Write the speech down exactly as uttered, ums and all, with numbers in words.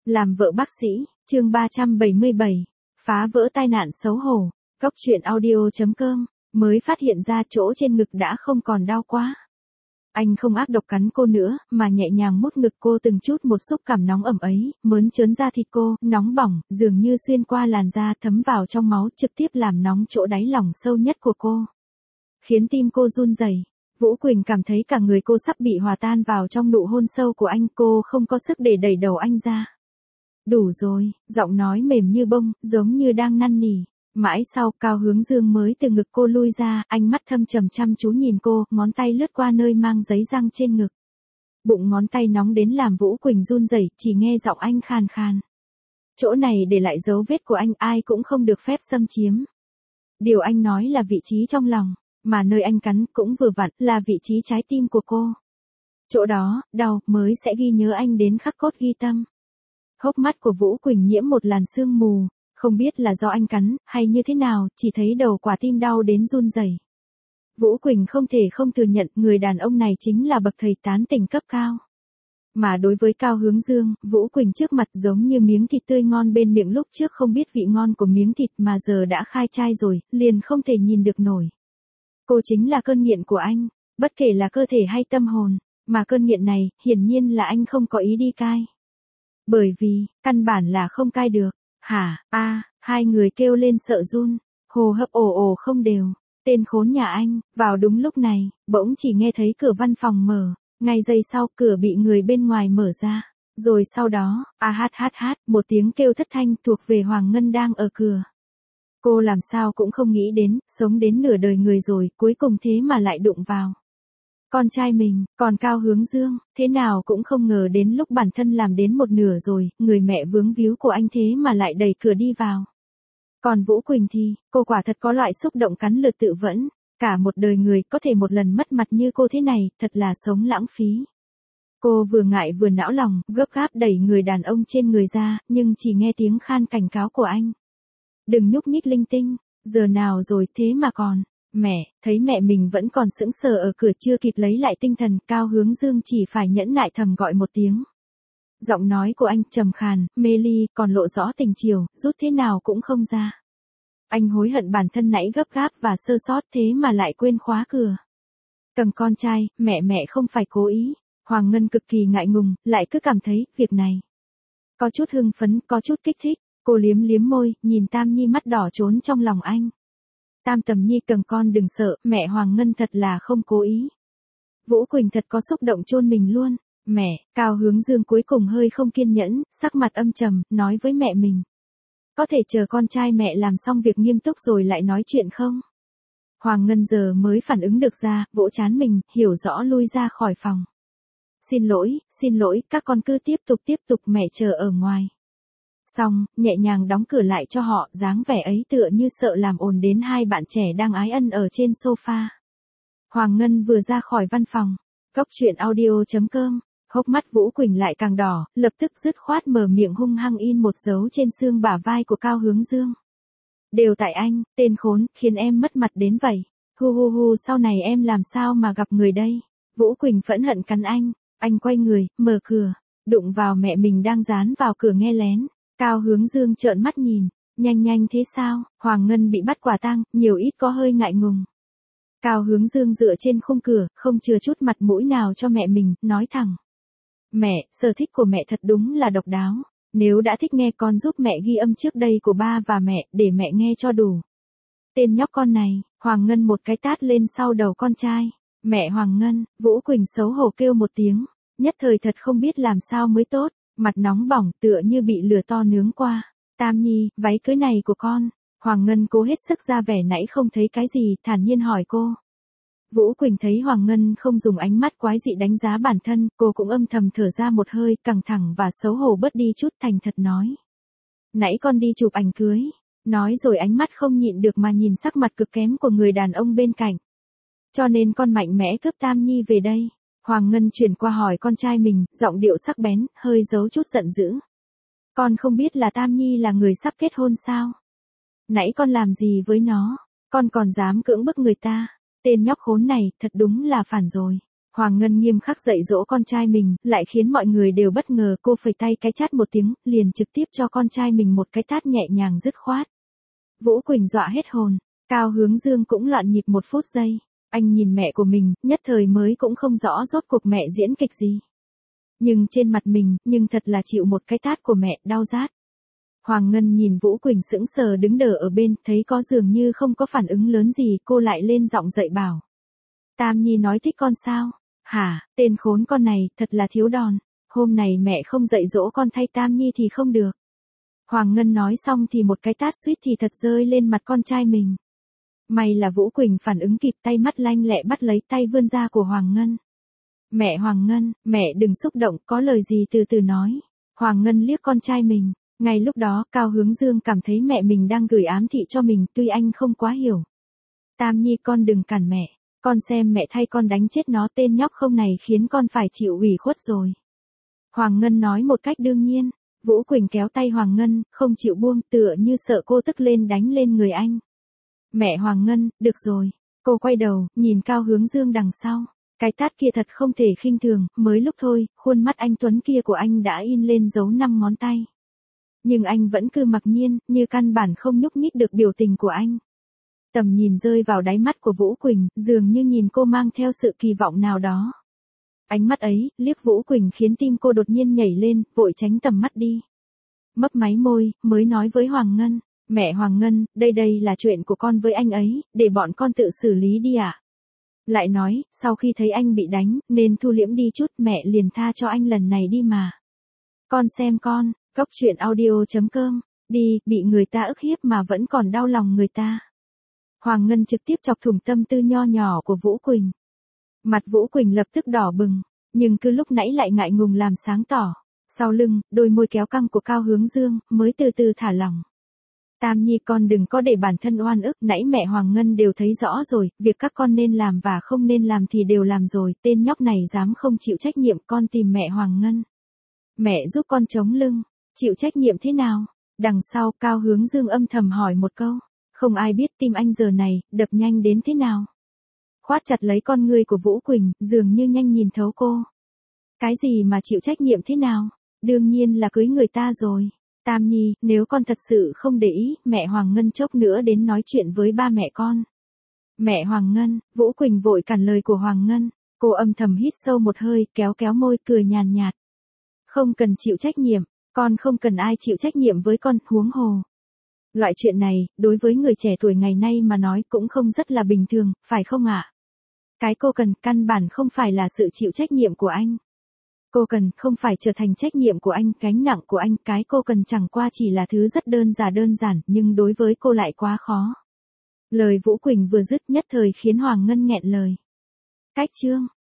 Làm vợ bác sĩ, chương ba trăm bảy mươi bảy, phá vỡ tai nạn xấu hổ, Cốc truyện audio.com, mới phát hiện ra chỗ trên ngực đã không còn đau quá. Anh không ác độc cắn cô nữa, mà nhẹ nhàng mút ngực cô từng chút một, xúc cảm nóng ẩm ấy, mớn trớn da thịt cô, nóng bỏng, dường như xuyên qua làn da thấm vào trong máu, trực tiếp làm nóng chỗ đáy lòng sâu nhất của cô. Khiến tim cô run rẩy. Vũ Quỳnh cảm thấy cả người cô sắp bị hòa tan vào trong nụ hôn sâu của anh, cô không có sức để đẩy đầu anh ra. Đủ rồi, giọng nói mềm như bông, giống như đang năn nỉ. Mãi sau, Cao Hướng Dương mới từ ngực cô lui ra, ánh mắt thâm trầm chăm chú nhìn cô, ngón tay lướt qua nơi mang giấy răng trên ngực. Bụng ngón tay nóng đến làm Vũ Quỳnh run rẩy, chỉ nghe giọng anh khàn khàn. Chỗ này để lại dấu vết của anh, ai cũng không được phép xâm chiếm. Điều anh nói là vị trí trong lòng, mà nơi anh cắn cũng vừa vặn là vị trí trái tim của cô. Chỗ đó, đau, mới sẽ ghi nhớ anh đến khắc cốt ghi tâm. Hốc mắt của Vũ Quỳnh nhiễm một làn sương mù, không biết là do anh cắn, hay như thế nào, chỉ thấy đầu quả tim đau đến run rẩy. Vũ Quỳnh không thể không thừa nhận người đàn ông này chính là bậc thầy tán tỉnh cấp cao. Mà đối với Cao Hướng Dương, Vũ Quỳnh trước mặt giống như miếng thịt tươi ngon bên miệng, lúc trước không biết vị ngon của miếng thịt mà giờ đã khai trai rồi, liền không thể nhìn được nổi. Cô chính là cơn nghiện của anh, bất kể là cơ thể hay tâm hồn, mà cơn nghiện này, hiển nhiên là anh không có ý đi cai. Bởi vì, căn bản là không cai được. Hả, a à, hai người kêu lên sợ run, hô hấp ồ ồ không đều, tên khốn nhà anh. Vào đúng lúc này, bỗng chỉ nghe thấy cửa văn phòng mở, ngay giây sau cửa bị người bên ngoài mở ra, rồi sau đó, a hát hát hát, một tiếng kêu thất thanh thuộc về Hoàng Ngân đang ở cửa. Cô làm sao cũng không nghĩ đến, sống đến nửa đời người rồi, cuối cùng thế mà lại đụng vào con trai mình. Còn Cao Hướng Dương, thế nào cũng không ngờ đến lúc bản thân làm đến một nửa rồi, người mẹ vướng víu của anh thế mà lại đẩy cửa đi vào. Còn Vũ Quỳnh thì, cô quả thật có loại xúc động cắn lượt tự vẫn, cả một đời người có thể một lần mất mặt như cô thế này, thật là sống lãng phí. Cô vừa ngại vừa não lòng, gấp gáp đẩy người đàn ông trên người ra, nhưng chỉ nghe tiếng khan cảnh cáo của anh. Đừng nhúc nhích linh tinh, giờ nào rồi thế mà còn. Mẹ, thấy mẹ mình vẫn còn sững sờ ở cửa chưa kịp lấy lại tinh thần, Cao Hướng Dương chỉ phải nhẫn nại thầm gọi một tiếng. Giọng nói của anh trầm khàn, mê ly, còn lộ rõ tình chiều, rút thế nào cũng không ra. Anh hối hận bản thân nãy gấp gáp và sơ sót thế mà lại quên khóa cửa. Cầm con trai, mẹ mẹ không phải cố ý. Hoàng Ngân cực kỳ ngại ngùng, lại cứ cảm thấy, việc này có chút hưng phấn, có chút kích thích. Cô liếm liếm môi, nhìn Tam Nhi mắt đỏ trốn trong lòng anh. Tam Tầm Nhi cầm con đừng sợ, mẹ Hoàng Ngân thật là không cố ý. Vũ Quỳnh thật có xúc động chôn mình luôn. Mẹ, Cao Hướng Dương cuối cùng hơi không kiên nhẫn, sắc mặt âm trầm, nói với mẹ mình. Có thể chờ con trai mẹ làm xong việc nghiêm túc rồi lại nói chuyện không? Hoàng Ngân giờ mới phản ứng được ra, vỗ trán mình, hiểu rõ lui ra khỏi phòng. Xin lỗi, xin lỗi, các con cứ tiếp tục tiếp tục, mẹ chờ ở ngoài. Xong, nhẹ nhàng đóng cửa lại cho họ, dáng vẻ ấy tựa như sợ làm ồn đến hai bạn trẻ đang ái ân ở trên sofa. Hoàng Ngân vừa ra khỏi văn phòng. Cốc truyện audio.com, hốc mắt Vũ Quỳnh lại càng đỏ, lập tức dứt khoát mở miệng hung hăng in một dấu trên xương bả vai của Cao Hướng Dương. Đều tại anh, tên khốn, khiến em mất mặt đến vậy. Hu hu hu, sau này em làm sao mà gặp người đây? Vũ Quỳnh phẫn hận cắn anh. Anh quay người, mở cửa, đụng vào mẹ mình đang dán vào cửa nghe lén. Cao Hướng Dương trợn mắt nhìn, nhanh nhanh thế sao? Hoàng Ngân bị bắt quả tang, nhiều ít có hơi ngại ngùng. Cao Hướng Dương dựa trên khung cửa, không chừa chút mặt mũi nào cho mẹ mình, nói thẳng. Mẹ, sở thích của mẹ thật đúng là độc đáo. Nếu đã thích nghe con giúp mẹ ghi âm trước đây của ba và mẹ, để mẹ nghe cho đủ. Tên nhóc con này, Hoàng Ngân một cái tát lên sau đầu con trai. Mẹ Hoàng Ngân, Vũ Quỳnh xấu hổ kêu một tiếng, nhất thời thật không biết làm sao mới tốt. Mặt nóng bỏng tựa như bị lửa to nướng qua. Tam Nhi, váy cưới này của con. Hoàng Ngân cố hết sức ra vẻ nãy không thấy cái gì, thản nhiên hỏi cô. Vũ Quỳnh thấy Hoàng Ngân không dùng ánh mắt quái dị đánh giá bản thân, cô cũng âm thầm thở ra một hơi, căng thẳng và xấu hổ bớt đi chút, thành thật nói. Nãy con đi chụp ảnh cưới. Nói rồi ánh mắt không nhịn được mà nhìn sắc mặt cực kém của người đàn ông bên cạnh. Cho nên con mạnh mẽ cướp Tam Nhi về đây. Hoàng Ngân chuyển qua hỏi con trai mình, giọng điệu sắc bén, hơi giấu chút giận dữ. Con không biết là Tam Nhi là người sắp kết hôn sao? Nãy con làm gì với nó? Con còn dám cưỡng bức người ta? Tên nhóc khốn này, thật đúng là phản rồi. Hoàng Ngân nghiêm khắc dạy dỗ con trai mình, lại khiến mọi người đều bất ngờ, cô phẩy tay cái chát một tiếng, liền trực tiếp cho con trai mình một cái tát nhẹ nhàng dứt khoát. Vũ Quỳnh dọa hết hồn, Cao Hướng Dương cũng loạn nhịp một phút giây. Anh nhìn mẹ của mình, nhất thời mới cũng không rõ rốt cuộc mẹ diễn kịch gì. Nhưng trên mặt mình, nhưng thật là chịu một cái tát của mẹ, đau rát. Hoàng Ngân nhìn Vũ Quỳnh sững sờ đứng đờ ở bên, thấy có dường như không có phản ứng lớn gì, cô lại lên giọng dạy bảo. Tam Nhi nói thích con sao? Hả, tên khốn con này, thật là thiếu đòn. Hôm này mẹ không dạy dỗ con thay Tam Nhi thì không được. Hoàng Ngân nói xong thì một cái tát suýt thì thật rơi lên mặt con trai mình. May là Vũ Quỳnh phản ứng kịp, tay mắt lanh lẹ bắt lấy tay vươn ra của Hoàng Ngân. Mẹ Hoàng Ngân, mẹ đừng xúc động, có lời gì từ từ nói. Hoàng Ngân liếc con trai mình. Ngay lúc đó, Cao Hướng Dương cảm thấy mẹ mình đang gửi ám thị cho mình, tuy anh không quá hiểu. Tam Nhi con đừng cản mẹ, con xem mẹ thay con đánh chết nó, tên nhóc không này khiến con phải chịu ủy khuất rồi. Hoàng Ngân nói một cách đương nhiên. Vũ Quỳnh kéo tay Hoàng Ngân, không chịu buông, tựa như sợ cô tức lên đánh lên người anh. Mẹ Hoàng Ngân, được rồi. Cô quay đầu, nhìn Cao Hướng Dương đằng sau. Cái tát kia thật không thể khinh thường, mới lúc thôi, khuôn mắt anh tuấn kia của anh đã in lên dấu năm ngón tay. Nhưng anh vẫn cứ mặc nhiên, như căn bản không nhúc nhích được biểu tình của anh. Tầm nhìn rơi vào đáy mắt của Vũ Quỳnh, dường như nhìn cô mang theo sự kỳ vọng nào đó. Ánh mắt ấy, liếc Vũ Quỳnh khiến tim cô đột nhiên nhảy lên, vội tránh tầm mắt đi. Mấp máy môi, mới nói với Hoàng Ngân, mẹ Hoàng Ngân, đây đây là chuyện của con với anh ấy, để bọn con tự xử lý đi ạ. À? Lại nói, sau khi thấy anh bị đánh, nên thu liễm đi chút, mẹ liền tha cho anh lần này đi mà. Con xem con, Cốc truyện audio chấm com, đi, bị người ta ức hiếp mà vẫn còn đau lòng người ta. Hoàng Ngân trực tiếp chọc thủng tâm tư nho nhỏ của Vũ Quỳnh. Mặt Vũ Quỳnh lập tức đỏ bừng, nhưng cứ lúc nãy lại ngại ngùng làm sáng tỏ. Sau lưng, đôi môi kéo căng của Cao Hướng Dương, mới từ từ thả lỏng. Tam Nhi con đừng có để bản thân oan ức, nãy mẹ Hoàng Ngân đều thấy rõ rồi, việc các con nên làm và không nên làm thì đều làm rồi, tên nhóc này dám không chịu trách nhiệm, con tìm mẹ Hoàng Ngân. Mẹ giúp con chống lưng, chịu trách nhiệm thế nào? Đằng sau, Cao Hướng Dương âm thầm hỏi một câu, không ai biết tim anh giờ này, đập nhanh đến thế nào. Khoát chặt lấy con ngươi của Vũ Quỳnh, dường như nhanh nhìn thấu cô. Cái gì mà chịu trách nhiệm thế nào? Đương nhiên là cưới người ta rồi. Tam Nhi, nếu con thật sự không để ý, mẹ Hoàng Ngân chốc nữa đến nói chuyện với ba mẹ con. Mẹ Hoàng Ngân, Vũ Quỳnh vội cản lời của Hoàng Ngân. Cô âm thầm hít sâu một hơi, kéo kéo môi, cười nhàn nhạt. Không cần chịu trách nhiệm, con không cần ai chịu trách nhiệm với con, huống hồ. Loại chuyện này, đối với người trẻ tuổi ngày nay mà nói cũng không rất là bình thường, phải không ạ? Cái cô cần, căn bản không phải là sự chịu trách nhiệm của anh. Cô cần, không phải trở thành trách nhiệm của anh, gánh nặng của anh, cái cô cần chẳng qua chỉ là thứ rất đơn giản đơn giản, nhưng đối với cô lại quá khó. Lời Vũ Quỳnh vừa dứt nhất thời khiến Hoàng Ngân nghẹn lời. Cách chương.